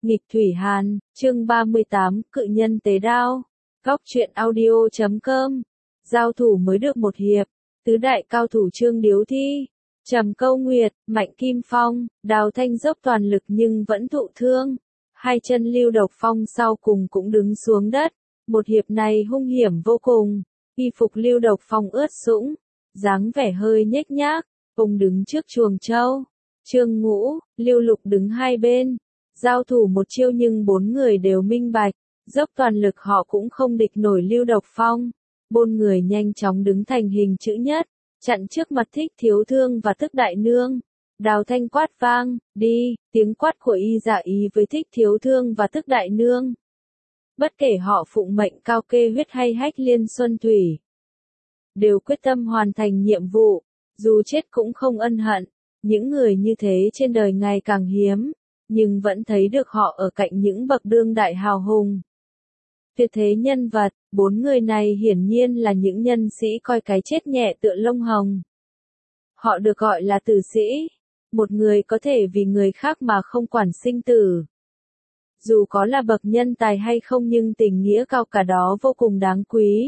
Nghịch Thủy Hàn, chương 38, Cự Nhân Tế Đao. Góc truyện audio.com. Giao thủ mới được một hiệp, tứ đại cao thủ Trương Điếu Thi, Trầm Câu Nguyệt, Mạnh Kim Phong, Đào Thanh dốc toàn lực nhưng vẫn thụ thương. Hai chân Lưu Độc Phong sau cùng cũng đứng xuống đất. Một hiệp này hung hiểm vô cùng. Y phục Lưu Độc Phong ướt sũng, dáng vẻ hơi nhếch nhác, ông đứng trước chuồng trâu. Trương Ngũ, Lưu Lục đứng hai bên. Giao thủ một chiêu nhưng bốn người đều minh bạch, dốc toàn lực họ cũng không địch nổi Lưu Độc Phong. Bốn người nhanh chóng đứng thành hình chữ nhất, chặn trước mặt Thích Thiếu Thương và Tức Đại Nương. Đào Thanh quát vang, đi, tiếng quát của y dạ ý với Thích Thiếu Thương và Tức Đại Nương. Bất kể họ phụng mệnh Cao Kê Huyết hay Hách Liên Xuân Thủy, đều quyết tâm hoàn thành nhiệm vụ, dù chết cũng không ân hận. Những người như thế trên đời ngày càng hiếm, nhưng vẫn thấy được họ ở cạnh những bậc đương đại hào hùng. Tuyệt thế nhân vật, bốn người này hiển nhiên là những nhân sĩ coi cái chết nhẹ tựa lông hồng. Họ được gọi là tử sĩ, một người có thể vì người khác mà không quản sinh tử. Dù có là bậc nhân tài hay không nhưng tình nghĩa cao cả đó vô cùng đáng quý.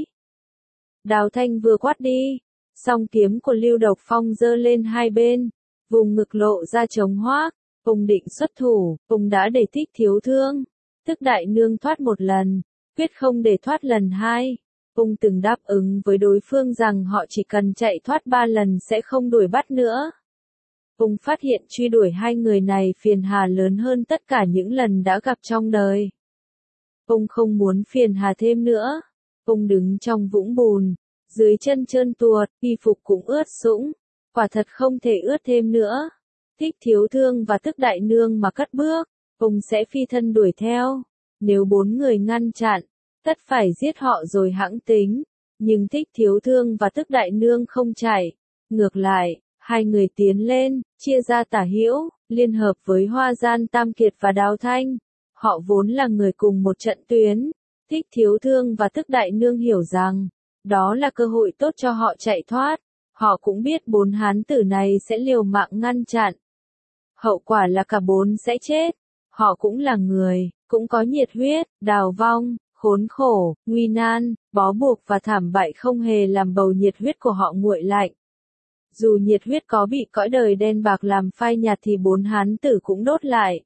Đào Thanh vừa quát đi, song kiếm của Lưu Độc Phong giơ lên hai bên, vùng ngực lộ ra trống hoác. Ông định xuất thủ, ông đã để Thích Thiếu Thương, Tức Đại Nương thoát một lần, quyết không để thoát lần hai. Ông từng đáp ứng với đối phương rằng họ chỉ cần chạy thoát 3 lần sẽ không đuổi bắt nữa. Ông phát hiện truy đuổi hai người này phiền hà lớn hơn tất cả những lần đã gặp trong đời. Ông không muốn phiền hà thêm nữa. Ông đứng trong vũng bùn, dưới chân trơn tuột, y phục cũng ướt sũng, quả thật không thể ướt thêm nữa. Thích Thiếu Thương và Tức Đại Nương mà cất bước, ông sẽ phi thân đuổi theo. Nếu bốn người ngăn chặn, tất phải giết họ rồi hẵng tính. Nhưng Thích Thiếu Thương và Tức Đại Nương không chạy. Ngược lại, hai người tiến lên, chia ra tả hữu, liên hợp với Hoa Gian Tam Kiệt và Đào Thanh. Họ vốn là người cùng một trận tuyến. Thích Thiếu Thương và Tức Đại Nương hiểu rằng, đó là cơ hội tốt cho họ chạy thoát. Họ cũng biết bốn hán tử này sẽ liều mạng ngăn chặn. Hậu quả là cả bốn sẽ chết. Họ cũng là người, cũng có nhiệt huyết, đào vong, khốn khổ, nguy nan, bó buộc và thảm bại không hề làm bầu nhiệt huyết của họ nguội lạnh. Dù nhiệt huyết có bị cõi đời đen bạc làm phai nhạt thì bốn hán tử cũng đốt lại.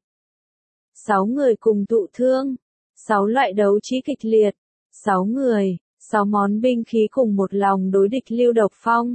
6 người cùng thụ thương, 6 loại đấu trí kịch liệt, 6 người, 6 món binh khí cùng một lòng đối địch Lưu Độc Phong.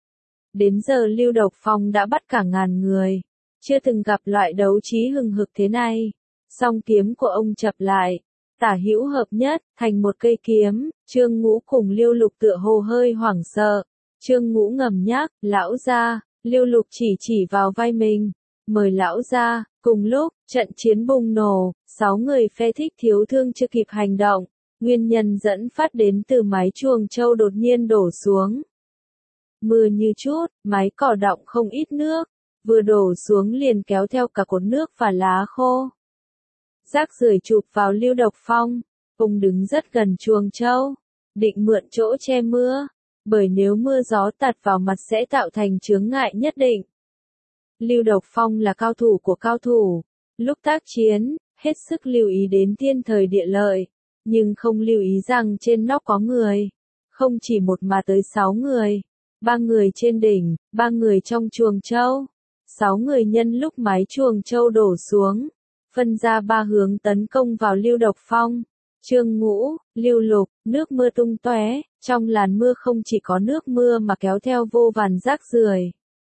Đến giờ Lưu Độc Phong đã bắt cả ngàn người. Chưa từng gặp loại đấu trí hừng hực thế này. Song kiếm của ông chập lại, tả hữu hợp nhất, thành một cây kiếm. Trương Ngũ cùng Lưu Lục tựa hồ hơi hoảng sợ. Trương Ngũ ngầm nhắc, lão gia. Lưu Lục chỉ vào vai mình, mời lão gia. Cùng lúc, trận chiến bùng nổ, 6 người phe Thích Thiếu Thương chưa kịp hành động. Nguyên nhân dẫn phát đến từ mái chuồng trâu đột nhiên đổ xuống. Mưa như chút, mái cỏ đọng không ít nước, vừa đổ xuống liền kéo theo cả cột nước và lá khô. Rác rưởi chụp vào Lưu Độc Phong, ông đứng rất gần chuồng trâu, định mượn chỗ che mưa, bởi nếu mưa gió tạt vào mặt sẽ tạo thành chướng ngại nhất định. Lưu Độc Phong là cao thủ của cao thủ, lúc tác chiến, hết sức lưu ý đến thiên thời địa lợi, nhưng không lưu ý rằng trên nóc có người, không chỉ một mà tới 6 người. 3 người trên đỉnh, 3 người trong chuồng trâu. 6 người nhân lúc mái chuồng trâu đổ xuống, phân ra 3 hướng tấn công vào Lưu Độc Phong. Trương Ngũ, Lưu Lục, nước mưa tung tóe, trong làn mưa không chỉ có nước mưa mà kéo theo vô vàn rác rưởi.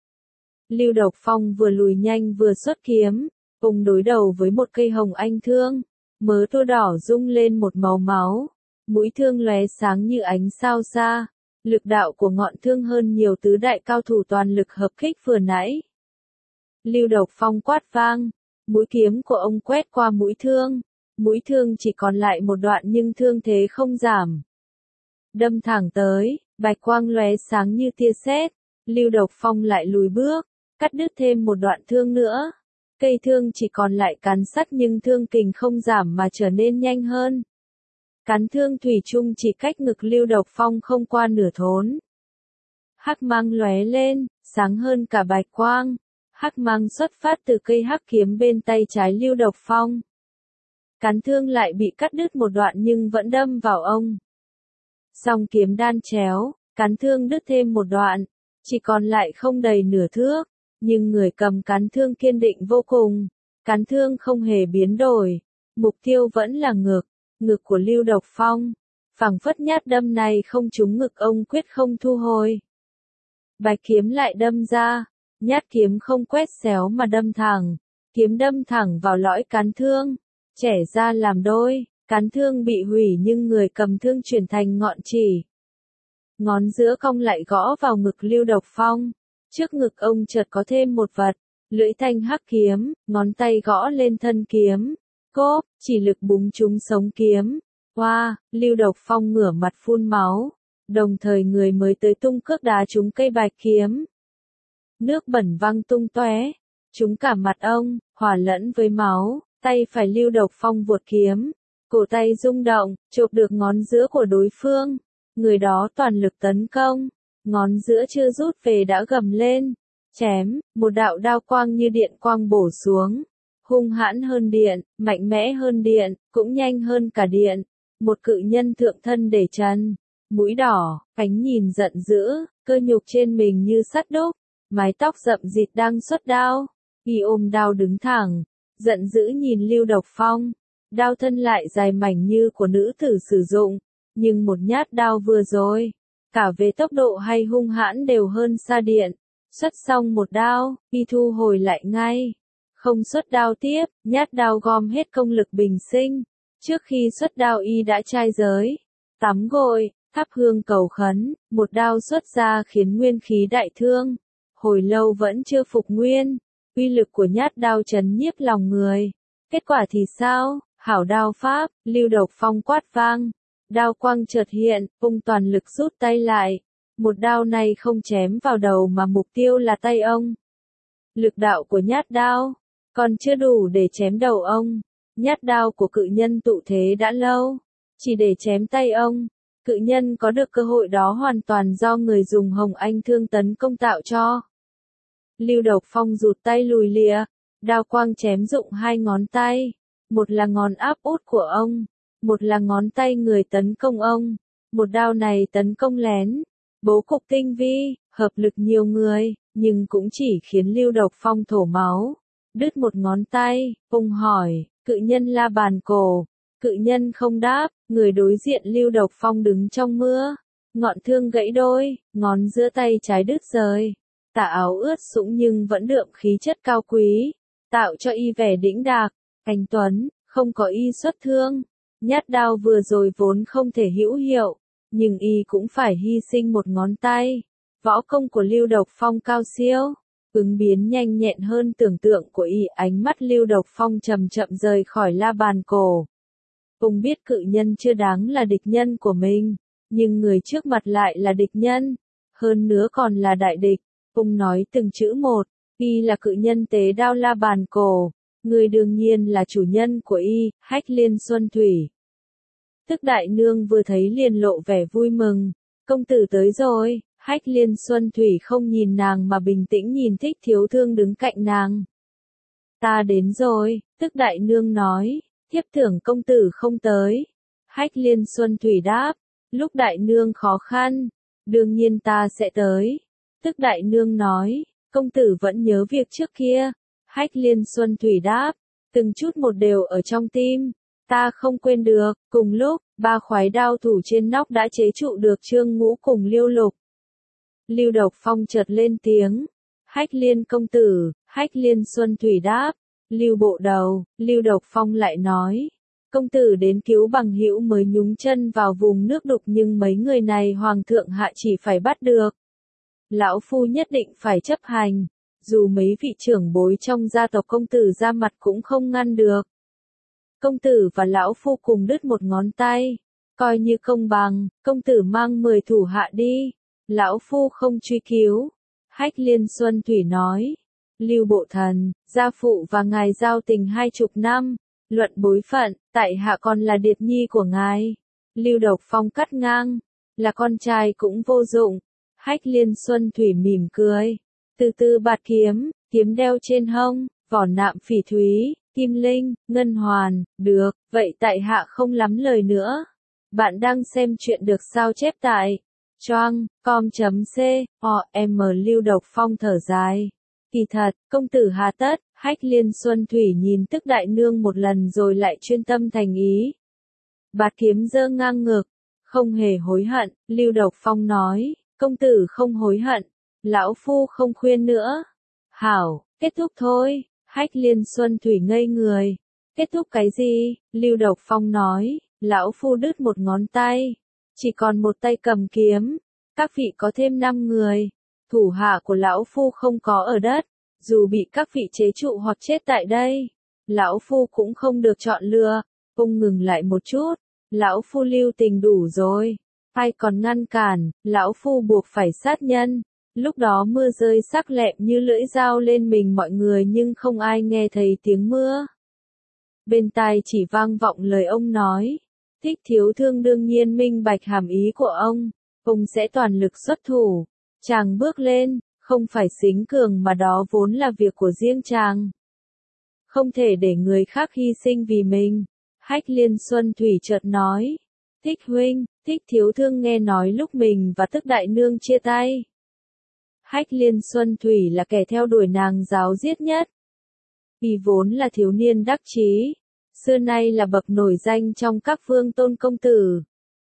Lưu Độc Phong vừa lùi nhanh vừa xuất kiếm, ông đối đầu với một cây hồng anh thương, mớ tua đỏ rung lên một màu máu, mũi thương lóe sáng như ánh sao xa. Lực đạo của ngọn thương hơn nhiều tứ đại cao thủ toàn lực hợp kích vừa nãy. Lưu Độc Phong quát vang, mũi kiếm của ông quét qua mũi thương chỉ còn lại một đoạn nhưng thương thế không giảm. Đâm thẳng tới, bạch quang lóe sáng như tia sét, Lưu Độc Phong lại lùi bước, cắt đứt thêm một đoạn thương nữa. Cây thương chỉ còn lại cán sắt nhưng thương kình không giảm mà trở nên nhanh hơn. Cán thương thủy chung chỉ cách ngực Lưu Độc Phong không qua nửa thốn. Hắc mang lóe lên, sáng hơn cả bạch quang. Hắc mang xuất phát từ cây hắc kiếm bên tay trái Lưu Độc Phong. cán thương lại bị cắt đứt một đoạn nhưng vẫn đâm vào ông. Song kiếm đan chéo, cán thương đứt thêm một đoạn, chỉ còn lại không đầy nửa thước, nhưng người cầm cán thương kiên định vô cùng, cán thương không hề biến đổi, mục tiêu vẫn là ngực của Lưu Độc Phong, phảng phất nhát đâm này không trúng ngực ông quyết không thu hồi. Bạch kiếm lại đâm ra, nhát kiếm không quét xéo mà đâm thẳng, kiếm đâm thẳng vào lõi cán thương, chẻ ra làm đôi, cán thương bị hủy nhưng người cầm thương chuyển thành ngọn chỉ. Ngón giữa cong lại gõ vào ngực Lưu Độc Phong, trước ngực ông chợt có thêm một vật, lưỡi thanh hắc kiếm, ngón tay gõ lên thân kiếm, cốp, chỉ lực búng trúng sống kiếm. Hoa, Lưu Độc Phong ngửa mặt phun máu, đồng thời người mới tới tung cước đá trúng cây bạch kiếm. Nước bẩn văng tung tóe, trúng cả mặt ông, hòa lẫn với máu, tay phải Lưu Độc Phong vuột kiếm, cổ tay rung động, chộp được ngón giữa của đối phương, người đó toàn lực tấn công, ngón giữa chưa rút về đã gầm lên, chém, một đạo đao quang như điện quang bổ xuống, hung hãn hơn điện, mạnh mẽ hơn điện, cũng nhanh hơn cả điện, một cự nhân thượng thân để trần, mũi đỏ, ánh nhìn giận dữ, cơ nhục trên mình như sắt đúc, mái tóc rậm rịt đang xuất đao, y ôm đao đứng thẳng, giận dữ nhìn Lưu Độc Phong, đao thân lại dài mảnh như của nữ tử sử dụng, nhưng một nhát đao vừa rồi, cả về tốc độ hay hung hãn đều hơn xa điện, xuất xong một đao, y thu hồi lại ngay, không xuất đao tiếp, nhát đao gom hết công lực bình sinh, trước khi xuất đao y đã trai giới, tắm gội, thắp hương cầu khấn, một đao xuất ra khiến nguyên khí đại thương, hồi lâu vẫn chưa phục nguyên, uy lực của nhát đao trấn nhiếp lòng người, kết quả thì sao, hảo đao pháp, Lưu Độc Phong quát vang, đao quang chợt hiện, ông toàn lực rút tay lại, một đao này không chém vào đầu mà mục tiêu là tay ông. Lực đạo của nhát đao, còn chưa đủ để chém đầu ông, nhát đao của cự nhân tụ thế đã lâu, chỉ để chém tay ông. Cự nhân có được cơ hội đó hoàn toàn do người dùng Hồng Anh thương tấn công tạo cho. Lưu Độc Phong rụt tay lùi lịa, đao quang chém rụng hai ngón tay, một là ngón áp út của ông, một là ngón tay người tấn công ông. Một đao này tấn công lén, bố cục tinh vi, hợp lực nhiều người, nhưng cũng chỉ khiến Lưu Độc Phong thổ máu, đứt một ngón tay. Ông hỏi, cự nhân la bàn cổ. Cự nhân không đáp, người đối diện Lưu Độc Phong đứng trong mưa, ngọn thương gãy đôi, ngón giữa tay trái đứt rời, tà áo ướt sũng nhưng vẫn đượm khí chất cao quý, tạo cho y vẻ đĩnh đạc, anh tuấn, không có y xuất thương. Nhát đao vừa rồi vốn không thể hữu hiệu, nhưng y cũng phải hy sinh một ngón tay. Võ công của Lưu Độc Phong cao siêu, ứng biến nhanh nhẹn hơn tưởng tượng của y. Ánh mắt Lưu Độc Phong chậm chậm rời khỏi la bàn cổ. Ông biết cự nhân chưa đáng là địch nhân của mình, nhưng người trước mặt lại là địch nhân, hơn nữa còn là đại địch. Ông nói từng chữ một, y là cự nhân tế đao la bàn cổ, người đương nhiên là chủ nhân của y, Hách Liên Xuân Thủy. Tức đại nương vừa thấy liền lộ vẻ vui mừng, công tử tới rồi. Hách Liên Xuân Thủy không nhìn nàng mà bình tĩnh nhìn Thích Thiếu Thương đứng cạnh nàng. Ta đến rồi, tức đại nương nói, thiếp tưởng công tử không tới. Hách Liên Xuân Thủy đáp, lúc đại nương khó khăn, đương nhiên ta sẽ tới. Tức đại nương nói, công tử vẫn nhớ việc trước kia. Hách Liên Xuân Thủy đáp, từng chút một đều ở trong tim, ta không quên được. Cùng lúc, ba khoái đao thủ trên nóc đã chế trụ được Trương Ngũ cùng Liêu Lục. Lưu Độc Phong chợt lên tiếng, Hách Liên công tử. Hách Liên Xuân Thủy đáp, Lưu bộ đầu. Lưu Độc Phong lại nói, công tử đến cứu bằng hữu mới nhúng chân vào vùng nước đục nhưng mấy người này hoàng thượng hạ chỉ phải bắt được. Lão phu nhất định phải chấp hành, dù mấy vị trưởng bối trong gia tộc công tử ra mặt cũng không ngăn được. Công tử và lão phu cùng đứt một ngón tay, coi như công bằng, công tử mang 10 thủ hạ đi, lão phu không truy cứu. Hách Liên Xuân Thủy nói, Lưu bộ thần, gia phụ và ngài giao tình 20 năm, luận bối phận, tại hạ còn là điệt nhi của ngài. Lưu Độc Phong cắt ngang, là con trai cũng vô dụng. Hách Liên Xuân Thủy mỉm cười, từ từ bạt kiếm, kiếm đeo trên hông, vỏ nạm phỉ thúy, Kim Linh, Ngân Hoàn, được, vậy tại hạ không lắm lời nữa. Bạn đang xem chuyện được sao chép tại choang.com.cm. Lưu Độc Phong thở dài. Kỳ thật, công tử hà tất, Hách Liên Xuân Thủy nhìn Tức Đại Nương một lần rồi lại chuyên tâm thành ý. Bạt kiếm giơ ngang ngực, không hề hối hận, Lưu Độc Phong nói, công tử không hối hận, lão phu không khuyên nữa. Hảo, kết thúc thôi, Hách Liên Xuân Thủy ngây người. Kết thúc cái gì? Lưu Độc Phong nói, lão phu đứt một ngón tay, chỉ còn một tay cầm kiếm, các vị có thêm 5 người, thủ hạ của lão phu không có ở đất, dù bị các vị chế trụ hoặc chết tại đây, lão phu cũng không được chọn lựa. Ông ngừng lại một chút, lão phu lưu tình đủ rồi, ai còn ngăn cản, lão phu buộc phải sát nhân. Lúc đó mưa rơi sắc lẹm như lưỡi dao lên mình mọi người nhưng không ai nghe thấy tiếng mưa. Bên tai chỉ vang vọng lời ông nói. Thích Thiếu Thương đương nhiên minh bạch hàm ý của ông sẽ toàn lực xuất thủ. Chàng bước lên, không phải xính cường mà đó vốn là việc của riêng chàng. Không thể để người khác hy sinh vì mình. Hách Liên Xuân Thủy chợt nói. Thích huynh, Thích Thiếu Thương nghe nói lúc mình và Tức Đại Nương chia tay. Hách Liên Xuân Thủy là kẻ theo đuổi nàng giáo giết nhất. Y vốn là thiếu niên đắc chí, xưa nay là bậc nổi danh trong các vương tôn công tử.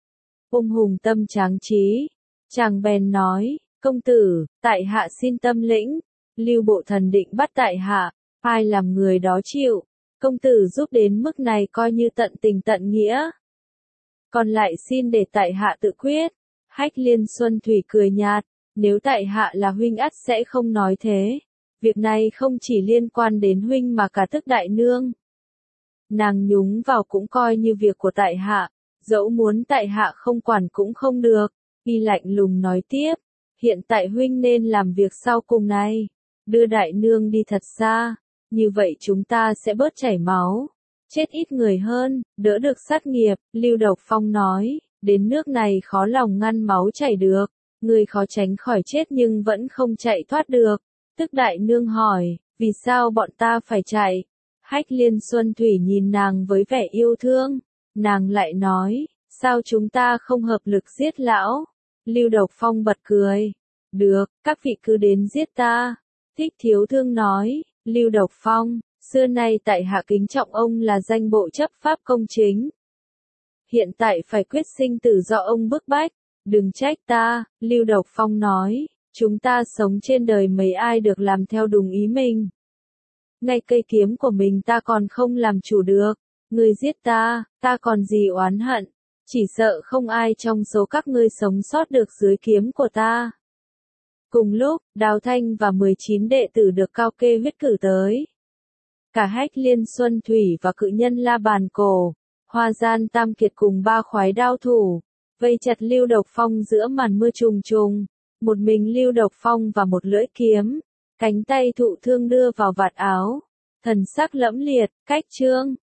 Hùng tâm tráng trí, chàng bèn nói, công tử, tại hạ xin tâm lĩnh, Lưu Bộ Thần định bắt tại hạ, ai làm người đó chịu, công tử giúp đến mức này coi như tận tình tận nghĩa. Còn lại xin để tại hạ tự quyết. Hách Liên Xuân Thủy cười nhạt, nếu tại hạ là huynh ắt sẽ không nói thế. Việc này không chỉ liên quan đến huynh mà cả Tức Đại Nương. Nàng nhúng vào cũng coi như việc của tại hạ, dẫu muốn tại hạ không quản cũng không được. Y lạnh lùng nói tiếp, hiện tại huynh nên làm việc sau cùng này, đưa Đại Nương đi thật xa, như vậy chúng ta sẽ bớt chảy máu, chết ít người hơn, đỡ được sát nghiệp. Lưu Độc Phong nói, đến nước này khó lòng ngăn máu chảy được, người khó tránh khỏi chết nhưng vẫn không chạy thoát được. Tức Đại Nương hỏi, vì sao bọn ta phải chạy? Hách Liên Xuân Thủy nhìn nàng với vẻ yêu thương, nàng lại nói, sao chúng ta không hợp lực giết lão? Lưu Độc Phong bật cười, được, các vị cứ đến giết ta. Thích Thiếu Thương nói, Lưu Độc Phong, xưa nay tại hạ kính trọng ông là danh bộ chấp pháp công chính. Hiện tại phải quyết sinh tử do ông bức bách, đừng trách ta. Lưu Độc Phong nói, chúng ta sống trên đời mấy ai được làm theo đúng ý mình. Ngay cây kiếm của mình ta còn không làm chủ được, ngươi giết ta còn gì oán hận, chỉ sợ không ai trong số các ngươi sống sót được dưới kiếm của ta. Cùng lúc, Đào Thanh và 19 đệ tử được Cao Kê huyết cử tới. Cả Hách Liên Xuân Thủy và cự nhân La Bàn Cổ, Hoa Gian Tam Kiệt cùng 3 khoái đao thủ, vây chặt Lưu Độc Phong giữa màn mưa trùng trùng. Một mình Lưu Độc Phong và một lưỡi kiếm, cánh tay thụ thương đưa vào vạt áo, thần sắc lẫm liệt, cách chương.